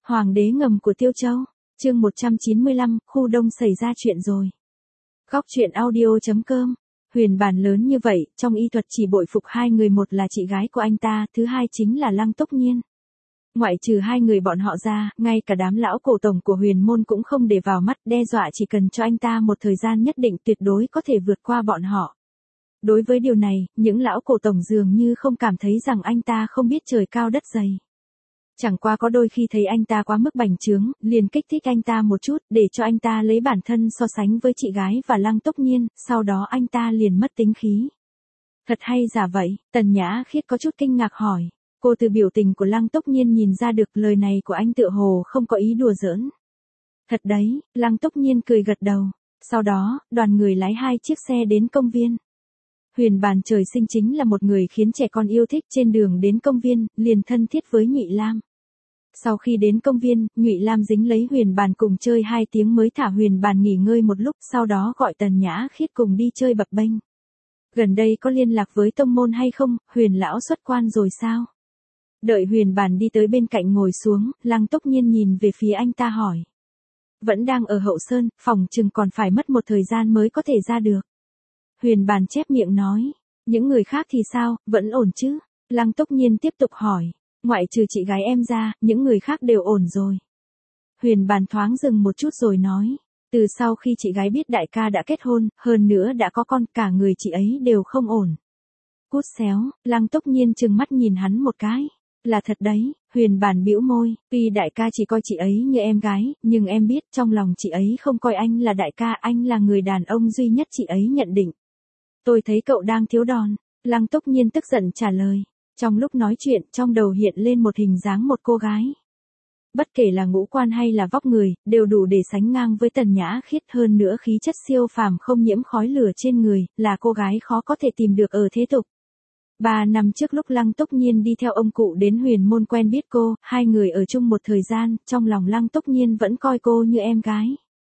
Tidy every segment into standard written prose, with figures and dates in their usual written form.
Hoàng đế ngầm của Tiêu Châu, chương 195, khu đông xảy ra chuyện rồi. Góc truyện audio.com. Huyền bản lớn như vậy, trong y thuật chỉ bội phục hai người, một là chị gái của anh ta, thứ hai chính là Lăng Tốc Nhiên. Ngoại trừ hai người bọn họ ra, ngay cả đám lão cổ tổng của huyền môn cũng không để vào mắt, đe dọa chỉ cần cho anh ta một thời gian nhất định tuyệt đối có thể vượt qua bọn họ. Đối với điều này, những lão cổ tổng dường như không cảm thấy rằng anh ta không biết trời cao đất dày. Chẳng qua có đôi khi thấy anh ta quá mức bành trướng, liền kích thích anh ta một chút, để cho anh ta lấy bản thân so sánh với chị gái và Lăng Tốc Nhiên, sau đó anh ta liền mất tính khí. Thật hay giả vậy? Tần Nhã Khiết có chút kinh ngạc hỏi. Cô từ biểu tình của Lăng Tốc Nhiên nhìn ra được lời này của anh tựa hồ không có ý đùa giỡn. Thật đấy, Lăng Tốc Nhiên cười gật đầu. Sau đó, đoàn người lái hai chiếc xe đến công viên. Huyền Bàn trời sinh chính là một người khiến trẻ con yêu thích, trên đường đến công viên, liền thân thiết với Nhụy Lam. Sau khi đến công viên, Nhụy Lam dính lấy Huyền Bàn cùng chơi 2 tiếng mới thả Huyền Bàn nghỉ ngơi một lúc, sau đó gọi Tần Nhã Khiết cùng đi chơi bập bênh. Gần đây có liên lạc với tông môn hay không, Huyền lão xuất quan rồi sao? Đợi Huyền Bàn đi tới bên cạnh ngồi xuống, Lăng Tốc Nhiên nhìn về phía anh ta hỏi. Vẫn đang ở Hậu Sơn, phòng chừng còn phải mất một thời gian mới có thể ra được. Huyền Bàn chép miệng nói, những người khác thì sao, vẫn ổn chứ? Lăng Tốc Nhiên tiếp tục hỏi, ngoại trừ chị gái em ra, những người khác đều ổn rồi. Huyền Bàn thoáng dừng một chút rồi nói, từ sau khi chị gái biết đại ca đã kết hôn, hơn nữa đã có con, cả người chị ấy đều không ổn. Cút xéo, Lăng Tốc Nhiên trừng mắt nhìn hắn một cái. Là thật đấy, Huyền Bàn bĩu môi, tuy đại ca chỉ coi chị ấy như em gái, nhưng em biết trong lòng chị ấy không coi anh là đại ca, anh là người đàn ông duy nhất chị ấy nhận định. Tôi thấy cậu đang thiếu đòn, Lăng Tốc Nhiên tức giận trả lời. Trong lúc nói chuyện, trong đầu hiện lên một hình dáng một cô gái. Bất kể là ngũ quan hay là vóc người, đều đủ để sánh ngang với Tần Nhã Khiết, hơn nữa khí chất siêu phàm không nhiễm khói lửa trên người, là cô gái khó có thể tìm được ở thế tục. 3 năm trước lúc Lăng Tốc Nhiên đi theo ông cụ đến huyền môn quen biết cô, hai người ở chung một thời gian, trong lòng Lăng Tốc Nhiên vẫn coi cô như em gái.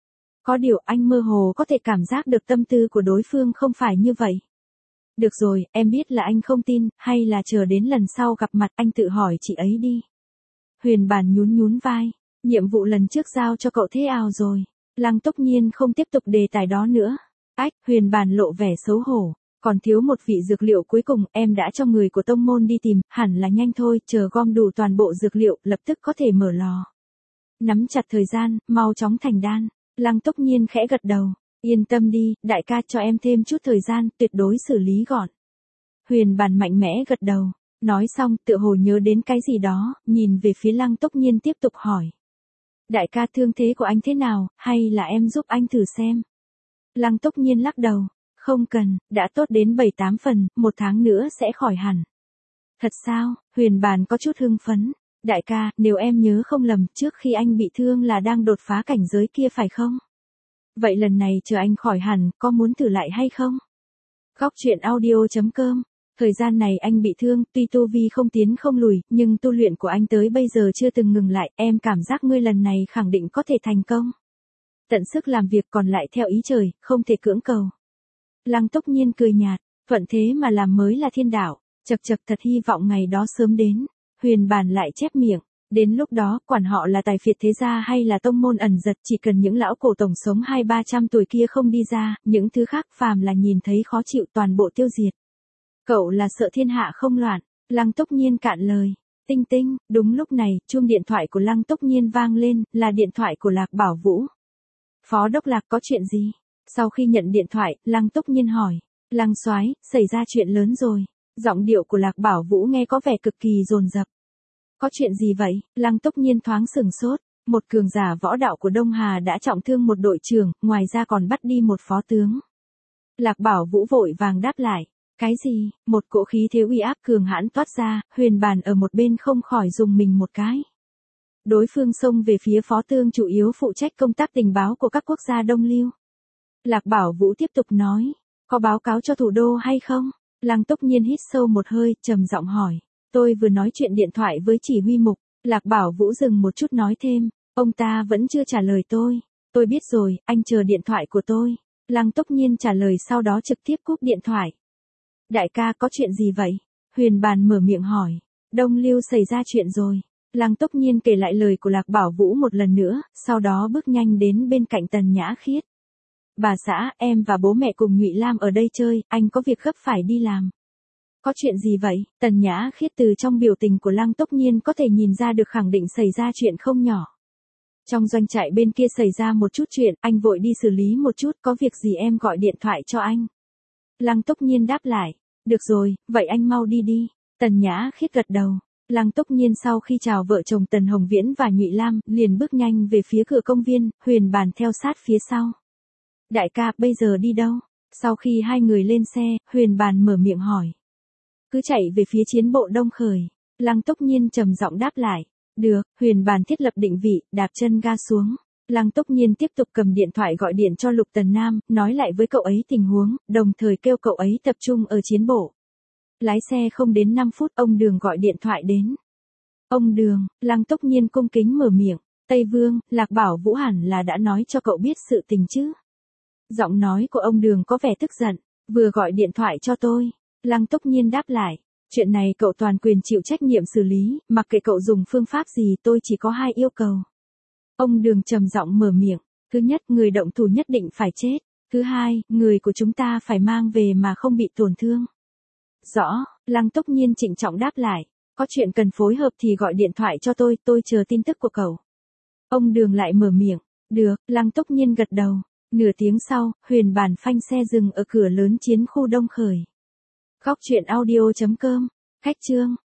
Có điều anh mơ hồ có thể cảm giác được tâm tư của đối phương không phải như vậy. Được rồi, em biết là anh không tin, hay là chờ đến lần sau gặp mặt anh tự hỏi chị ấy đi. Huyền Bàn nhún vai, nhiệm vụ lần trước giao cho cậu thế nào rồi? Lăng Tốc Nhiên không tiếp tục đề tài đó nữa. Ách, Huyền Bàn lộ vẻ xấu hổ. Còn thiếu một vị dược liệu cuối cùng, em đã cho người của tông môn đi tìm, hẳn là nhanh thôi, chờ gom đủ toàn bộ dược liệu, lập tức có thể mở lò. Nắm chặt thời gian, mau chóng thành đan. Lăng Tốc Nhiên khẽ gật đầu. Yên tâm đi, đại ca cho em thêm chút thời gian, tuyệt đối xử lý gọn. Huyền Bàn mạnh mẽ gật đầu. Nói xong, tựa hồ nhớ đến cái gì đó, nhìn về phía Lăng Tốc Nhiên tiếp tục hỏi. Đại ca, thương thế của anh thế nào, hay là em giúp anh thử xem? Lăng Tốc Nhiên lắc đầu. Không cần, đã tốt đến 7-8 phần, 1 tháng nữa sẽ khỏi hẳn. Thật sao? Huyền Bàn có chút hưng phấn. Đại ca, nếu em nhớ không lầm, trước khi anh bị thương là đang đột phá cảnh giới kia phải không? Vậy lần này chờ anh khỏi hẳn, có muốn thử lại hay không? Góc truyện audio.com. Thời gian này anh bị thương, tuy tu vi không tiến không lùi, nhưng tu luyện của anh tới bây giờ chưa từng ngừng lại, em cảm giác ngươi lần này khẳng định có thể thành công. Tận sức làm việc còn lại theo ý trời, không thể cưỡng cầu. Lăng Tốc Nhiên cười nhạt, thuận thế mà làm mới là thiên đạo, chật thật hy vọng ngày đó sớm đến. Huyền Bàn lại chép miệng, đến lúc đó, quản họ là tài phiệt thế gia hay là tông môn ẩn giật, chỉ cần những lão cổ tổng sống 200-300 tuổi kia không đi ra, những thứ khác phàm là nhìn thấy khó chịu toàn bộ tiêu diệt. Cậu là sợ thiên hạ không loạn, Lăng Tốc Nhiên cạn lời. Tinh tinh, đúng lúc này, chuông điện thoại của Lăng Tốc Nhiên vang lên, là điện thoại của Lạc Bảo Vũ. Phó đốc Lạc, có chuyện gì? Sau khi nhận điện thoại, Lăng Tốc Nhiên hỏi. Lăng soái, xảy ra chuyện lớn rồi. Giọng điệu của Lạc Bảo Vũ nghe có vẻ cực kỳ dồn dập. Có chuyện gì vậy? Lăng Tốc Nhiên thoáng sửng sốt. Một cường giả võ đạo của Đông Hà đã trọng thương một đội trưởng, ngoài ra còn bắt đi một phó tướng. Lạc Bảo Vũ vội vàng đáp lại. Cái gì? Một cỗ khí thế uy áp cường hãn toát ra, Huyền Bàn ở một bên không khỏi dùng mình một cái. Đối phương xông về phía phó tướng chủ yếu phụ trách công tác tình báo của các quốc gia Đông Lưu. Lạc Bảo Vũ tiếp tục nói, có báo cáo cho thủ đô hay không? Lăng Tốc Nhiên hít sâu một hơi, trầm giọng hỏi. Tôi vừa nói chuyện điện thoại với chỉ huy mục. Lạc Bảo Vũ dừng một chút nói thêm, ông ta vẫn chưa trả lời tôi. Tôi biết rồi, anh chờ điện thoại của tôi. Lăng Tốc Nhiên trả lời sau đó trực tiếp cúp điện thoại. Đại ca, có chuyện gì vậy? Huyền Bàn mở miệng hỏi. Đông Lưu xảy ra chuyện rồi. Lăng Tốc Nhiên kể lại lời của Lạc Bảo Vũ một lần nữa, sau đó bước nhanh đến bên cạnh Tần Nhã Khiết. Bà xã, em và bố mẹ cùng Nhụy Lam ở đây chơi, anh có việc gấp phải đi làm. Có chuyện gì vậy? Tần Nhã Khiết từ trong biểu tình của Lăng Tốc Nhiên có thể nhìn ra được khẳng định xảy ra chuyện không nhỏ. Trong doanh trại bên kia xảy ra một chút chuyện, anh vội đi xử lý một chút, có việc gì em gọi điện thoại cho anh. Lăng Tốc Nhiên đáp lại. Được rồi, vậy anh mau đi đi. Tần Nhã Khiết gật đầu. Lăng Tốc Nhiên sau khi chào vợ chồng Tần Hồng Viễn và Nhụy Lam, liền bước nhanh về phía cửa công viên, Huyền Bàn theo sát phía sau. Đại ca, bây giờ đi đâu? Sau khi hai người lên xe, Huyền Bàn mở miệng hỏi. Cứ chạy về phía chiến bộ Đông Khởi. Lăng Tốc Nhiên trầm giọng đáp lại. Được, Huyền Bàn thiết lập định vị, đạp chân ga xuống. Lăng Tốc Nhiên tiếp tục cầm điện thoại gọi điện cho Lục Tần Nam, nói lại với cậu ấy tình huống, đồng thời kêu cậu ấy tập trung ở chiến bộ. Lái xe không đến 5 phút, ông Đường gọi điện thoại đến. Ông Đường, Lăng Tốc Nhiên cung kính mở miệng. Tây Vương, Lạc Bảo Vũ hẳn là đã nói cho cậu biết sự tình chứ. Giọng nói của ông Đường có vẻ tức giận. Vừa gọi điện thoại cho tôi. Lăng Tốc Nhiên đáp lại. Chuyện này cậu toàn quyền chịu trách nhiệm xử lý, mặc kệ cậu dùng phương pháp gì, tôi chỉ có 2 yêu cầu. Ông Đường trầm giọng mở miệng. Thứ nhất, người động thủ nhất định phải chết. Thứ hai, người của chúng ta phải mang về mà không bị tổn thương. Rõ, Lăng Tốc Nhiên trịnh trọng đáp lại. Có chuyện cần phối hợp thì gọi điện thoại cho tôi chờ tin tức của cậu. Ông Đường lại mở miệng. Được, Lăng Tốc Nhiên gật đầu. Nửa tiếng sau, Huyền Bàn phanh xe dừng ở cửa lớn chiến khu Đông Khởi. Góc truyện audio.com. Khách chương.